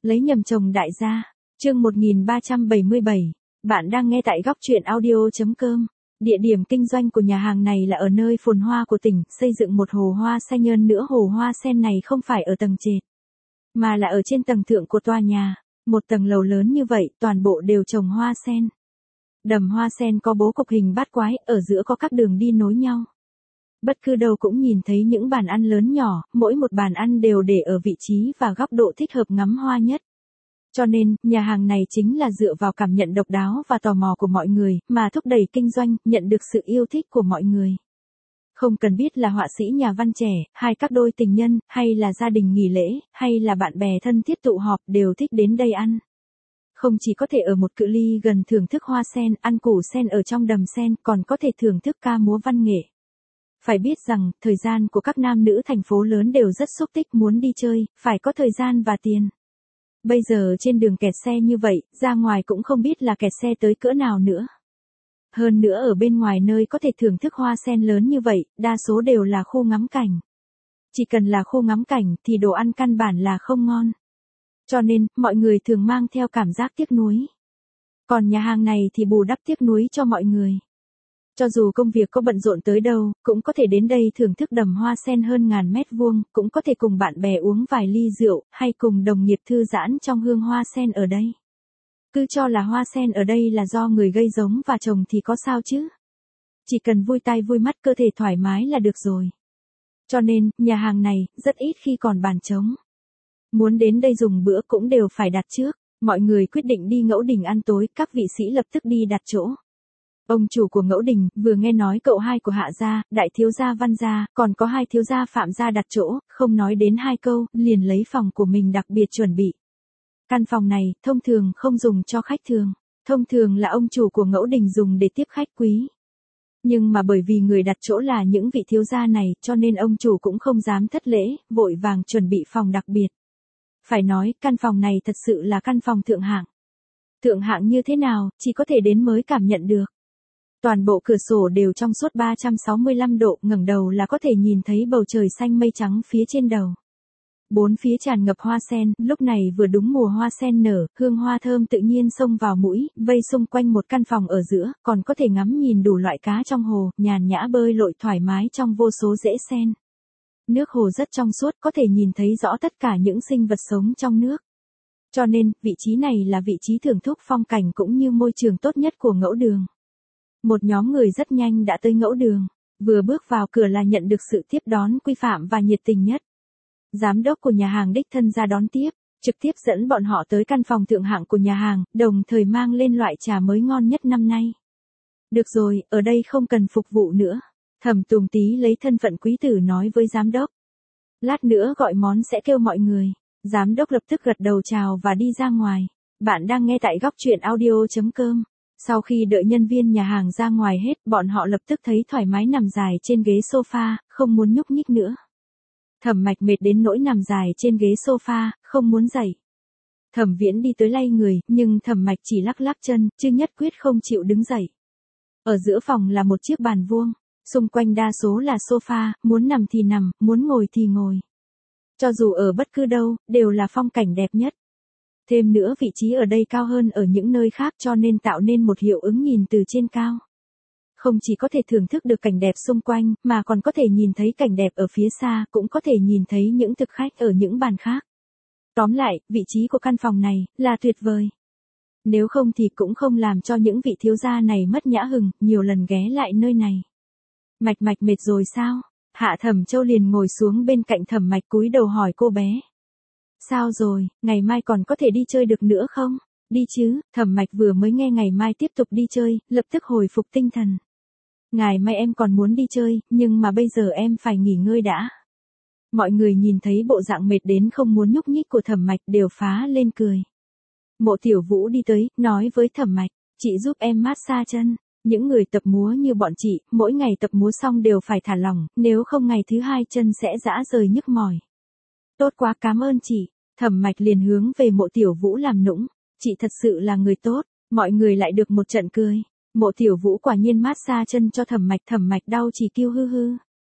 Lấy nhầm chồng đại gia. Chương 1377. Bạn đang nghe tại góc truyện audio.com. Địa điểm kinh doanh của nhà hàng này là ở nơi phồn hoa của tỉnh, xây dựng một hồ hoa sen. Hơn nữa hồ hoa sen này không phải ở tầng trệt, mà là ở trên tầng thượng của tòa nhà. Một tầng lầu lớn như vậy, toàn bộ đều trồng hoa sen. Đầm hoa sen có bố cục hình bát quái, ở giữa có các đường đi nối nhau. Bất cứ đâu cũng nhìn thấy những bàn ăn lớn nhỏ, mỗi một bàn ăn đều để ở vị trí và góc độ thích hợp ngắm hoa nhất. Cho nên, nhà hàng này chính là dựa vào cảm nhận độc đáo và tò mò của mọi người, mà thúc đẩy kinh doanh, nhận được sự yêu thích của mọi người. Không cần biết là họa sĩ nhà văn trẻ, hay các đôi tình nhân, hay là gia đình nghỉ lễ, hay là bạn bè thân thiết tụ họp đều thích đến đây ăn. Không chỉ có thể ở một cự ly gần thưởng thức hoa sen, ăn củ sen ở trong đầm sen, còn có thể thưởng thức ca múa văn nghệ. Phải biết rằng, thời gian của các nam nữ thành phố lớn đều rất xúc tích, muốn đi chơi, phải có thời gian và tiền. Bây giờ trên đường kẹt xe như vậy, ra ngoài cũng không biết là kẹt xe tới cỡ nào nữa. Hơn nữa ở bên ngoài nơi có thể thưởng thức hoa sen lớn như vậy, đa số đều là khu ngắm cảnh. Chỉ cần là khu ngắm cảnh thì đồ ăn căn bản là không ngon. Cho nên, mọi người thường mang theo cảm giác tiếc nuối. Còn nhà hàng này thì bù đắp tiếc nuối cho mọi người. Cho dù công việc có bận rộn tới đâu, cũng có thể đến đây thưởng thức đầm hoa sen hơn 1000 mét vuông, cũng có thể cùng bạn bè uống vài ly rượu, hay cùng đồng nghiệp thư giãn trong hương hoa sen ở đây. Cứ cho là hoa sen ở đây là do người gây giống và trồng thì có sao chứ? Chỉ cần vui tai vui mắt, cơ thể thoải mái là được rồi. Cho nên, nhà hàng này, rất ít khi còn bàn trống. Muốn đến đây dùng bữa cũng đều phải đặt trước. Mọi người quyết định đi Ngẫu Đình ăn tối, các vị sĩ lập tức đi đặt chỗ. Ông chủ của Ngẫu Đình, vừa nghe nói cậu hai của Hạ gia, đại thiếu gia Văn gia, còn có hai thiếu gia Phạm gia đặt chỗ, không nói đến hai câu, liền lấy phòng của mình đặc biệt chuẩn bị. Căn phòng này, thông thường không dùng cho khách thường. Thông thường là ông chủ của Ngẫu Đình dùng để tiếp khách quý. Nhưng mà bởi vì người đặt chỗ là những vị thiếu gia này, cho nên ông chủ cũng không dám thất lễ, vội vàng chuẩn bị phòng đặc biệt. Phải nói, căn phòng này thật sự là căn phòng thượng hạng. Thượng hạng như thế nào, chỉ có thể đến mới cảm nhận được. Toàn bộ cửa sổ đều trong suốt 365 độ, ngẩng đầu là có thể nhìn thấy bầu trời xanh mây trắng phía trên đầu. Bốn phía tràn ngập hoa sen, lúc này vừa đúng mùa hoa sen nở, hương hoa thơm tự nhiên xông vào mũi, vây xung quanh một căn phòng ở giữa, còn có thể ngắm nhìn đủ loại cá trong hồ, nhàn nhã bơi lội thoải mái trong vô số rễ sen. Nước hồ rất trong suốt, có thể nhìn thấy rõ tất cả những sinh vật sống trong nước. Cho nên, vị trí này là vị trí thưởng thức phong cảnh cũng như môi trường tốt nhất của Ngẫu Đường. Một nhóm người rất nhanh đã tới Ngẫu Đường, vừa bước vào cửa là nhận được sự tiếp đón quy phạm và nhiệt tình nhất. Giám đốc của nhà hàng đích thân ra đón tiếp, trực tiếp dẫn bọn họ tới căn phòng thượng hạng của nhà hàng, đồng thời mang lên loại trà mới ngon nhất năm nay. Được rồi, ở đây không cần phục vụ nữa. Thẩm Tùng Tý lấy thân phận quý tử nói với giám đốc. Lát nữa gọi món sẽ kêu mọi người. Giám đốc lập tức gật đầu chào và đi ra ngoài. Bạn đang nghe tại góc truyện audio.com. Sau khi đợi nhân viên nhà hàng ra ngoài hết, bọn họ lập tức thấy thoải mái nằm dài trên ghế sofa, không muốn nhúc nhích nữa. Thẩm Mạch mệt đến nỗi nằm dài trên ghế sofa, không muốn dậy. Thẩm Viễn đi tới lay người, nhưng Thẩm Mạch chỉ lắc lắc chân, chứ nhất quyết không chịu đứng dậy. Ở giữa phòng là một chiếc bàn vuông, xung quanh đa số là sofa, muốn nằm thì nằm, muốn ngồi thì ngồi. Cho dù ở bất cứ đâu, đều là phong cảnh đẹp nhất. Thêm nữa vị trí ở đây cao hơn ở những nơi khác, cho nên tạo nên một hiệu ứng nhìn từ trên cao. Không chỉ có thể thưởng thức được cảnh đẹp xung quanh, mà còn có thể nhìn thấy cảnh đẹp ở phía xa, cũng có thể nhìn thấy những thực khách ở những bàn khác. Tóm lại, vị trí của căn phòng này, là tuyệt vời. Nếu không thì cũng không làm cho những vị thiếu gia này mất nhã hứng, nhiều lần ghé lại nơi này. Mạch mệt rồi sao? Hạ Thẩm Châu liền ngồi xuống bên cạnh Thẩm Mạch cúi đầu hỏi cô bé. Sao rồi, ngày mai còn có thể đi chơi được nữa không? Đi chứ, Thẩm Mạch vừa mới nghe ngày mai tiếp tục đi chơi, lập tức hồi phục tinh thần. Ngày mai em còn muốn đi chơi, nhưng mà bây giờ em phải nghỉ ngơi đã. Mọi người nhìn thấy bộ dạng mệt đến không muốn nhúc nhích của Thẩm Mạch đều phá lên cười. Mộ Tiểu Vũ đi tới, nói với Thẩm Mạch, chị giúp em massage chân. Những người tập múa như bọn chị, mỗi ngày tập múa xong đều phải thả lỏng, nếu không ngày thứ hai chân sẽ rã rời nhức mỏi. Tốt quá, cảm ơn chị. Thẩm Mạch liền hướng về Mộ Tiểu Vũ làm nũng. Chị thật sự là người tốt. Mọi người lại được một trận cười. Mộ Tiểu Vũ quả nhiên massage chân cho Thẩm Mạch đau chỉ kêu hư hư.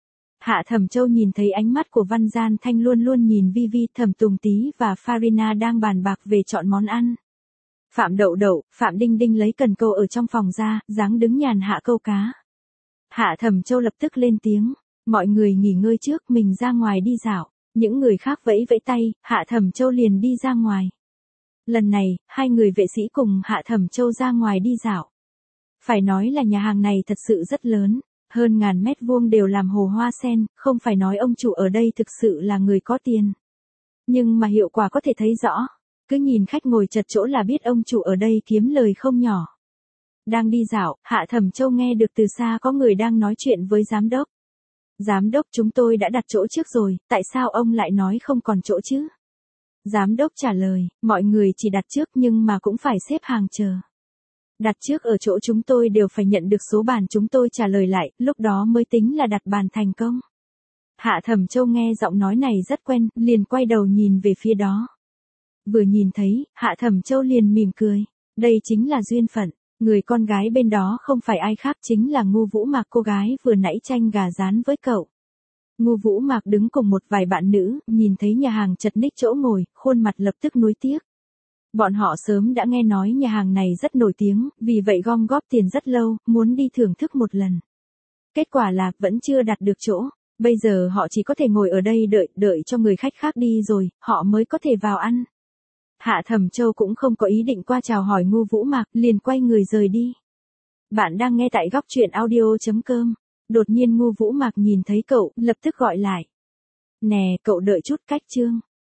Hạ Thẩm Châu nhìn thấy ánh mắt của Văn Gian Thanh luôn luôn nhìn Vi Vi, Thẩm Tùng Tý và Farina đang bàn bạc về chọn món ăn. Phạm Đậu Đậu, Phạm Đinh Đinh lấy cần câu ở trong phòng ra, dáng đứng nhàn hạ câu cá. Hạ Thẩm Châu lập tức lên tiếng, mọi người nghỉ ngơi trước, mình ra ngoài đi dạo. Những người khác vẫy vẫy tay, Hạ Thẩm Châu liền đi ra ngoài. Lần này, hai người vệ sĩ cùng Hạ Thẩm Châu ra ngoài đi dạo. Phải nói là nhà hàng này thật sự rất lớn, hơn 1000 mét vuông đều làm hồ hoa sen, không phải nói ông chủ ở đây thực sự là người có tiền. Nhưng mà hiệu quả có thể thấy rõ, cứ nhìn khách ngồi chật chỗ là biết ông chủ ở đây kiếm lời không nhỏ. Đang đi dạo, Hạ Thẩm Châu nghe được từ xa có người đang nói chuyện với giám đốc. Giám đốc, chúng tôi đã đặt chỗ trước rồi, tại sao ông lại nói không còn chỗ chứ? Giám đốc trả lời, mọi người chỉ đặt trước nhưng mà cũng phải xếp hàng chờ. Đặt trước ở chỗ chúng tôi đều phải nhận được số bàn, chúng tôi trả lời lại, lúc đó mới tính là đặt bàn thành công. Hạ Thẩm Châu nghe giọng nói này rất quen, liền quay đầu nhìn về phía đó. Vừa nhìn thấy, Hạ Thẩm Châu liền mỉm cười. Đây chính là duyên phận. Người con gái bên đó không phải ai khác, chính là Ngô Vũ Mạc, cô gái vừa nãy chanh gà rán với cậu. Ngô Vũ Mạc đứng cùng một vài bạn nữ, nhìn thấy nhà hàng chật ních chỗ ngồi, khuôn mặt lập tức nuối tiếc. Bọn họ sớm đã nghe nói nhà hàng này rất nổi tiếng, vì vậy gom góp tiền rất lâu, muốn đi thưởng thức một lần. Kết quả là vẫn chưa đặt được chỗ. Bây giờ họ chỉ có thể ngồi ở đây đợi cho người khách khác đi rồi, họ mới có thể vào ăn. Hạ Thẩm Châu cũng không có ý định qua chào hỏi Ngô Vũ Mạc, liền quay người rời đi. Bạn đang nghe tại góc truyện audio.com. Đột nhiên Ngô Vũ Mạc nhìn thấy cậu, lập tức gọi lại. Nè, cậu đợi chút, cách chương.